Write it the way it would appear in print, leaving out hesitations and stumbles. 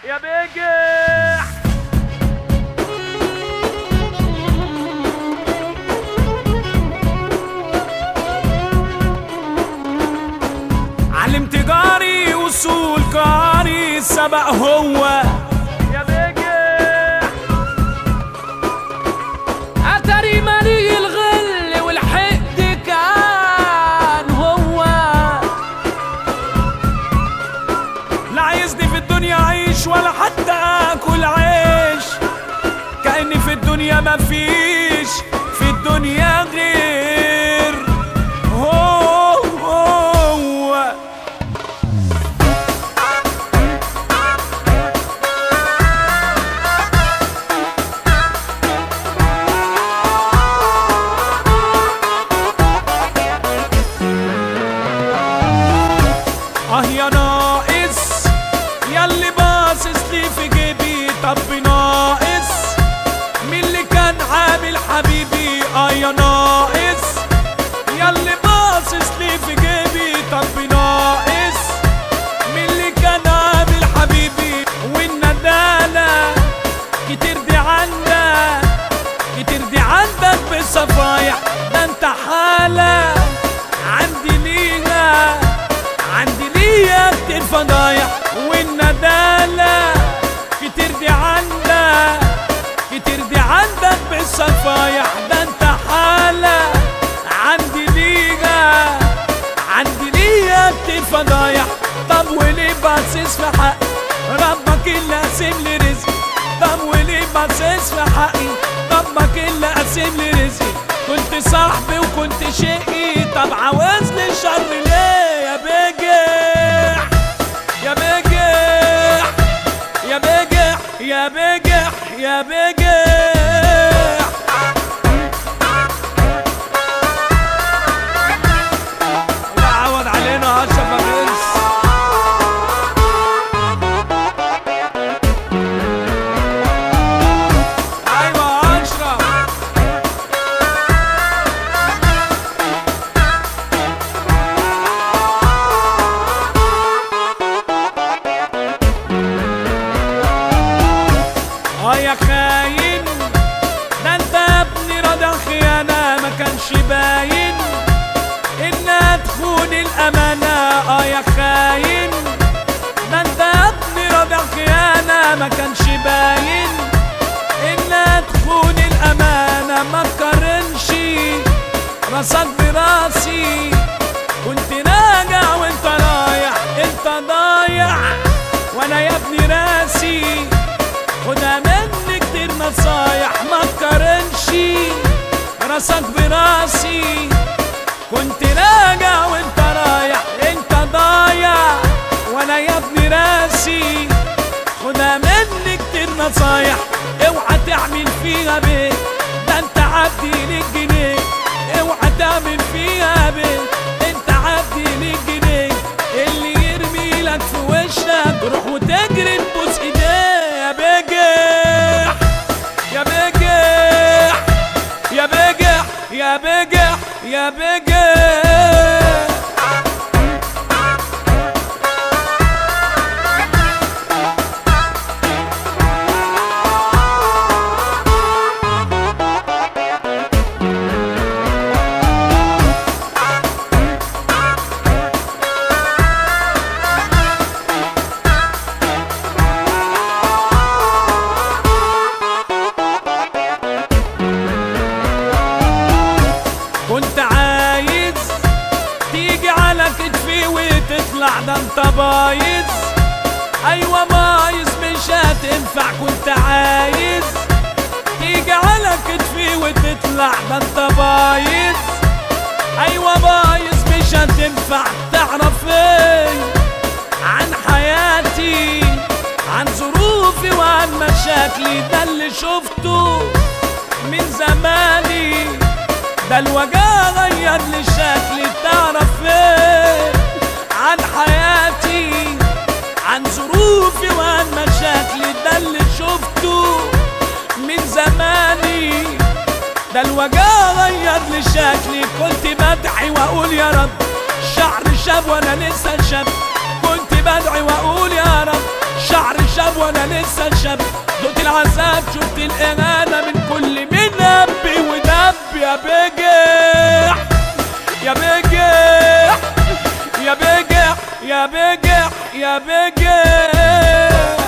يا بجح. علم تجاري وصول قاري سبق هو يا بجح. اتاري مالي الغل والحقد كان هو. لا عايزني في الدنيا عيش ولا حتى اكل عيش، كأني في الدنيا مفيش في الدنيا غير هو. يا ناقص ياللي باصص لي في جيبي، طب ناقص مين اللي كان عامل حبيبي؟ يا ناقص ياللي باصص لي في جيبي، طب ناقص مين اللي كان عامل حبيبي؟ والندالة كتير دي عندك، كتير دي عندك بالصفايح، ده انت حالة عندي ليها، عندي ليا كتير فضايح. والندالة كتير دي عندك، كتير دي عندك بالصفايح، ده انت حالة عندي ليا، عندي ليا كتير فضايح. طب وليه باصص في حقي؟ ربك اللي قاسم لي رزقي. طب وليه باصص في حقي؟ ربك اللي قاسم لي رزقي. كنت صاحبي وكنت شقي، طب عاوزني الشر ليه يا بجح؟ يا بجح يا بجح يا بجح يا بجح. وعود علينا اشرف الرز. ايوه اشرف. يا خاين ده انت يا ابني رضا خيانة، ما كانش باين انها تخون الامانة. يا خاين ده انت يا ابني رضا خيانة، ما كانش باين انها تخون الامانة. ما تقارنش راسك براسي، كنت راجع وانت رايح، انت ضايع وانا يا ابني راسي. خدها مني كتير نصايح، ما تقارنش راسك براسي، كنت راجع وانت رايح، انت ضايع وانا يا ابني راسي. خدها مني كتير نصايح، اوعى تعمل فيها بيه، ده انت عبدي للجنيه. اوعى تعمل فيها بيه، انت عبدي للجنيه. اللي يرمي لك في وشك روح وتجري تبوس ايديه. يا بجح يا بجح يا بجح يا بجح يا بجح. كنت عايز تيجي على كتفي وتطلع، ده انت بايظ. ايوه بايظ مش هتنفع. كنت عايز تيجي على كتفي وتطلع، ده انت بايظ. ايوه بايظ مش هتنفع. تعرف ايه عن حياتي، عن ظروفي وعن مشاكلي؟ ده اللي شفته من زماني، ده الوجع غير لي شكلي. تعرف ايه عن حياتي، عن ظروفي وعن مشاكلي؟ ده اللي شفته من زماني، ده الوجع غير لي شكلي. كنت بدعي واقول يا رب شعر شاب وانا لسه شاب، كنت بدعي واقول يا رب شعر شاب وانا لسه شاب، دقت العذاب شفت الإهانة من كل منبي ودب. يا بجح يا بجح يا بجح يا بجح يا بجح